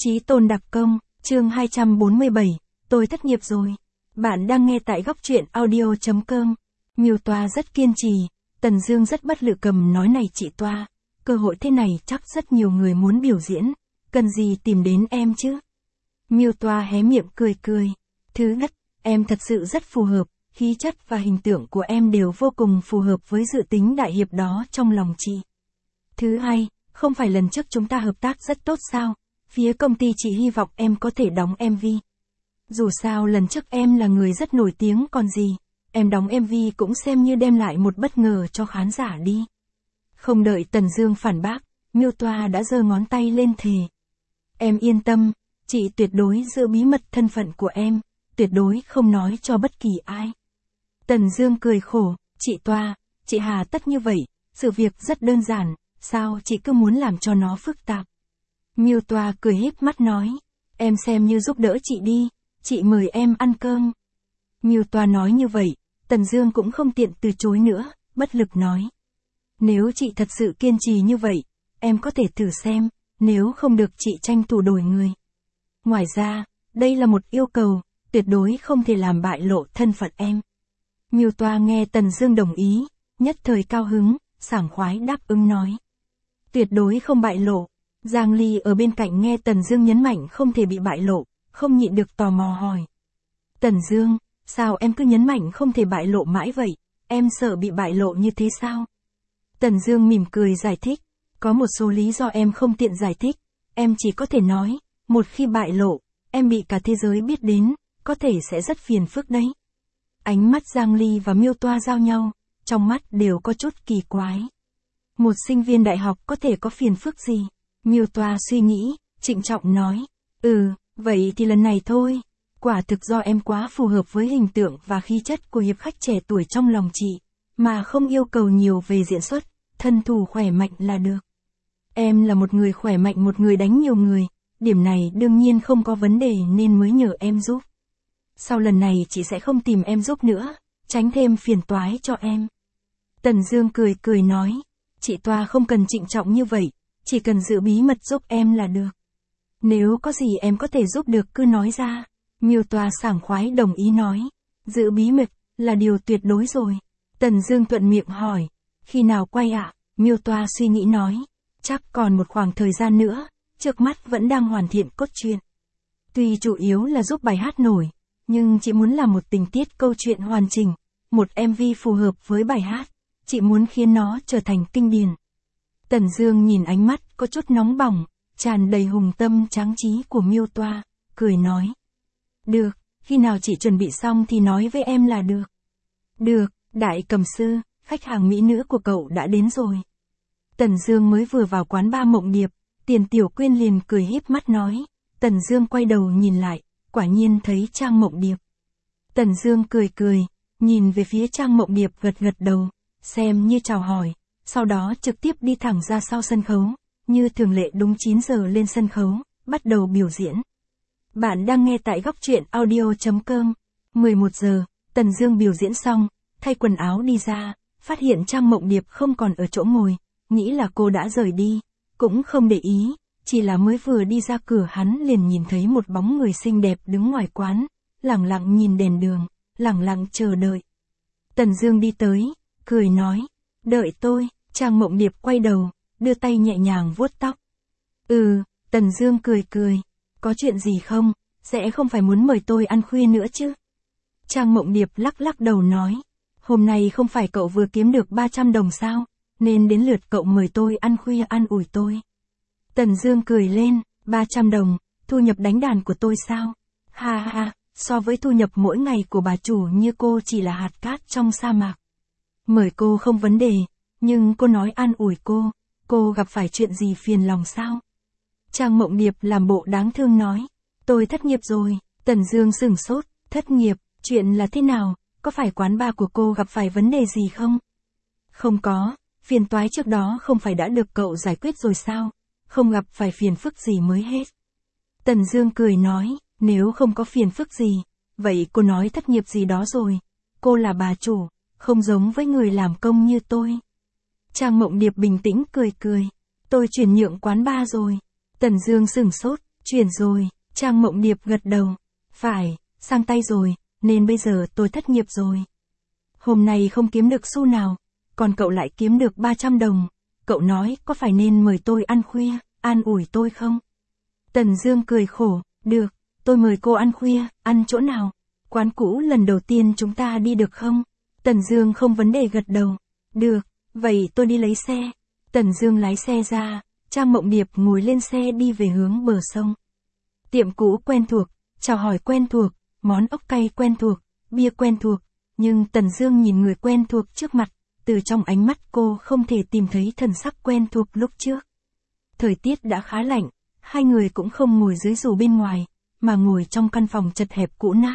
Chí tôn đặc công, chương 247, tôi thất nghiệp rồi. Bạn đang nghe tại góc truyện audio.com. Miêu Toa rất kiên trì, Tần Dương rất bất lực cầm nói này chị Toa, cơ hội thế này chắc rất nhiều người muốn biểu diễn, cần gì tìm đến em chứ. Miêu Toa hé miệng cười cười. Thứ nhất, em thật sự rất phù hợp, khí chất và hình tượng của em đều vô cùng phù hợp với dự tính đại hiệp đó trong lòng chị. Thứ hai, không phải lần trước chúng ta hợp tác rất tốt sao? Phía công ty chỉ hy vọng em có thể đóng MV. Dù sao lần trước em là người rất nổi tiếng còn gì, em đóng MV cũng xem như đem lại một bất ngờ cho khán giả đi. Không đợi Tần Dương phản bác, Miêu Toa đã giơ ngón tay lên thề. Em yên tâm, chị tuyệt đối giữ bí mật thân phận của em, tuyệt đối không nói cho bất kỳ ai. Tần Dương cười khổ, chị Toa, chị hà tất như vậy, sự việc rất đơn giản, sao chị cứ muốn làm cho nó phức tạp. Miêu Toa cười híp mắt nói, em xem như giúp đỡ chị đi, chị mời em ăn cơm. Miêu Toa nói như vậy, Tần Dương cũng không tiện từ chối nữa, bất lực nói. Nếu chị thật sự kiên trì như vậy, em có thể thử xem, nếu không được chị tranh thủ đổi người. Ngoài ra, đây là một yêu cầu, tuyệt đối không thể làm bại lộ thân phận em. Miêu Toa nghe Tần Dương đồng ý, nhất thời cao hứng, sảng khoái đáp ứng nói. Tuyệt đối không bại lộ. Giang Ly ở bên cạnh nghe Tần Dương nhấn mạnh không thể bị bại lộ, không nhịn được tò mò hỏi. Tần Dương, sao em cứ nhấn mạnh không thể bại lộ mãi vậy, em sợ bị bại lộ như thế sao? Tần Dương mỉm cười giải thích, có một số lý do em không tiện giải thích, em chỉ có thể nói, một khi bại lộ, em bị cả thế giới biết đến, có thể sẽ rất phiền phức đấy. Ánh mắt Giang Ly và Miêu Toa giao nhau, trong mắt đều có chút kỳ quái. Một sinh viên đại học có thể có phiền phức gì? Miêu Toa suy nghĩ, trịnh trọng nói. Vậy thì lần này thôi. Quả thực do em quá phù hợp với hình tượng và khí chất của hiệp khách trẻ tuổi trong lòng chị, mà không yêu cầu nhiều về diễn xuất, thân thủ khỏe mạnh là được. Em là một người khỏe mạnh, một người đánh nhiều người, điểm này đương nhiên không có vấn đề nên mới nhờ em giúp. Sau lần này chị sẽ không tìm em giúp nữa, tránh thêm phiền toái cho em. Tần Dương cười cười nói, chị Toa không cần trịnh trọng như vậy, chỉ cần giữ bí mật giúp em là được. Nếu có gì em có thể giúp được cứ nói ra. Miêu Toa sảng khoái đồng ý nói, giữ bí mật là điều tuyệt đối rồi. Tần Dương thuận miệng hỏi, khi nào quay ạ? Miêu Toa suy nghĩ nói, chắc còn một khoảng thời gian nữa, trước mắt vẫn đang hoàn thiện cốt truyện. Tuy chủ yếu là giúp bài hát nổi, nhưng chị muốn làm một tình tiết câu chuyện hoàn chỉnh, một MV phù hợp với bài hát, chị muốn khiến nó trở thành kinh điển. Tần Dương nhìn ánh mắt có chút nóng bỏng, tràn đầy hùng tâm tráng trí của Miêu Toa, cười nói. Được, khi nào chị chuẩn bị xong thì nói với em là được. Được, đại cầm sư, khách hàng mỹ nữ của cậu đã đến rồi. Tần Dương mới vừa vào quán bar Mộng Điệp, Tiền Tiểu Quyên liền cười híp mắt nói. Tần Dương quay đầu nhìn lại, quả nhiên thấy Trang Mộng Điệp. Tần Dương cười cười, nhìn về phía Trang Mộng Điệp gật gật đầu, xem như chào hỏi, sau đó trực tiếp đi thẳng ra sau sân khấu, như thường lệ đúng 9 giờ lên sân khấu, bắt đầu biểu diễn. Bạn đang nghe tại góc truyện audio.com. 11 giờ, Tần Dương biểu diễn xong, thay quần áo đi ra, phát hiện Trang Mộng Điệp không còn ở chỗ ngồi, nghĩ là cô đã rời đi, cũng không để ý, chỉ là mới vừa đi ra cửa hắn liền nhìn thấy một bóng người xinh đẹp đứng ngoài quán, lẳng lặng nhìn đèn đường, lẳng lặng chờ đợi. Tần Dương đi tới, cười nói, đợi tôi. Trang Mộng Điệp quay đầu, đưa tay nhẹ nhàng vuốt tóc. Tần Dương cười cười, có chuyện gì không, sẽ không phải muốn mời tôi ăn khuya nữa chứ? Trang Mộng Điệp lắc lắc đầu nói, hôm nay không phải cậu vừa kiếm được 300 đồng sao, nên đến lượt cậu mời tôi ăn khuya an ủi tôi. Tần Dương cười lên, 300 đồng, thu nhập đánh đàn của tôi sao? Ha ha, so với thu nhập mỗi ngày của bà chủ như cô chỉ là hạt cát trong sa mạc. Mời cô không vấn đề, nhưng cô nói an ủi cô gặp phải chuyện gì phiền lòng sao? Trang Mộng Điệp làm bộ đáng thương nói, tôi thất nghiệp rồi. Tần Dương sửng sốt, thất nghiệp, chuyện là thế nào, có phải quán bar của cô gặp phải vấn đề gì không? Không có, phiền toái trước đó không phải đã được cậu giải quyết rồi sao, không gặp phải phiền phức gì mới hết. Tần Dương cười nói, nếu không có phiền phức gì, vậy cô nói thất nghiệp gì đó rồi, cô là bà chủ, không giống với người làm công như tôi. Trang Mộng Điệp bình tĩnh cười cười, tôi chuyển nhượng quán bar rồi. Tần Dương sửng sốt, Chuyển rồi, Trang Mộng Điệp gật đầu. Phải, sang tay rồi, nên bây giờ tôi thất nghiệp rồi. Hôm nay không kiếm được xu nào, còn cậu lại kiếm được 300 đồng. Cậu nói có phải nên mời tôi ăn khuya, an ủi tôi không? Tần Dương cười khổ, được, tôi mời cô ăn khuya, ăn chỗ nào? Quán cũ lần đầu tiên chúng ta đi được không? Tần Dương không vấn đề gật đầu. Được, vậy tôi đi lấy xe. Tần Dương lái xe ra, Trang Mộng Điệp ngồi lên xe đi về hướng bờ sông. Tiệm cũ quen thuộc, chào hỏi quen thuộc, món ốc cay quen thuộc, bia quen thuộc, nhưng Tần Dương nhìn người quen thuộc trước mặt, từ trong ánh mắt cô không thể tìm thấy thần sắc quen thuộc lúc trước. Thời tiết đã khá lạnh, hai người cũng không ngồi dưới dù bên ngoài, mà ngồi trong căn phòng chật hẹp cũ nát.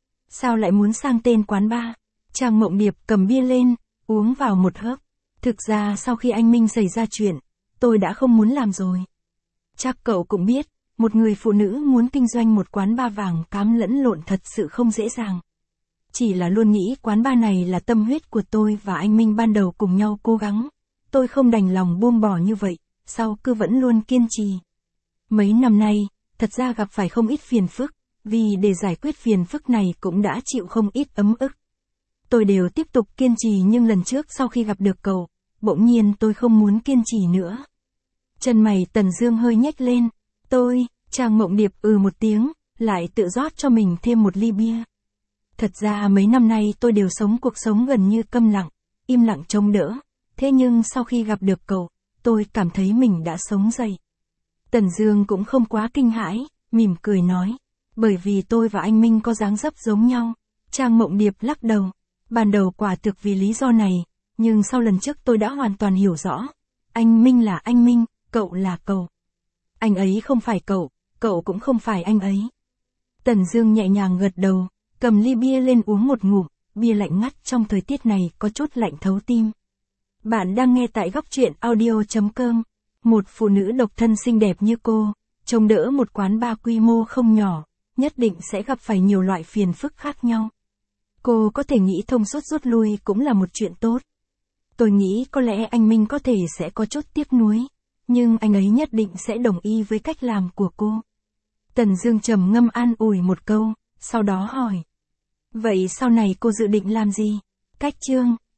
Sao lại muốn sang tên quán bar? Trang Mộng Điệp cầm bia lên, uống vào một hớp. Thực ra sau khi anh Minh xảy ra chuyện, tôi đã không muốn làm rồi. Chắc cậu cũng biết, một người phụ nữ muốn kinh doanh một quán bar vàng cám lẫn lộn thật sự không dễ dàng. Chỉ là luôn nghĩ quán bar này là tâm huyết của tôi và anh Minh ban đầu cùng nhau cố gắng. Tôi không đành lòng buông bỏ như vậy, sau cứ vẫn luôn kiên trì. Mấy năm nay, thật ra gặp phải không ít phiền phức, vì để giải quyết phiền phức này cũng đã chịu không ít ấm ức. Tôi đều tiếp tục kiên trì nhưng lần trước sau khi gặp được cậu, bỗng nhiên tôi không muốn kiên trì nữa. Chân mày Tần Dương hơi nhếch lên. Trang Mộng Điệp một tiếng, lại tự rót cho mình thêm một ly bia. Thật ra mấy năm nay tôi đều sống cuộc sống gần như câm lặng, im lặng trông đỡ. Thế nhưng sau khi gặp được cậu, tôi cảm thấy mình đã sống dậy. Tần Dương cũng không quá kinh hãi, mỉm cười nói. Bởi vì tôi và anh Minh có dáng dấp giống nhau. Trang Mộng Điệp lắc đầu. Ban đầu quả thực vì lý do này, nhưng sau lần trước tôi đã hoàn toàn hiểu rõ. Anh Minh là anh Minh, cậu là cậu. Anh ấy không phải cậu, cậu cũng không phải anh ấy. Tần Dương nhẹ nhàng gật đầu, cầm ly bia lên uống một ngụm, bia lạnh ngắt trong thời tiết này có chút lạnh thấu tim. Bạn đang nghe tại Góc Truyện Audio.com. Một phụ nữ độc thân xinh đẹp như cô, trông đỡ một quán bar quy mô không nhỏ, nhất định sẽ gặp phải nhiều loại phiền phức khác nhau. Cô có thể nghĩ thông suốt rút lui cũng là một chuyện tốt. Tôi nghĩ có lẽ anh Minh có thể sẽ có chút tiếc nuối, nhưng anh ấy nhất định sẽ đồng ý với cách làm của cô. Tần Dương trầm ngâm an ủi một câu, sau đó hỏi. Vậy sau này cô dự định làm gì? Cách chương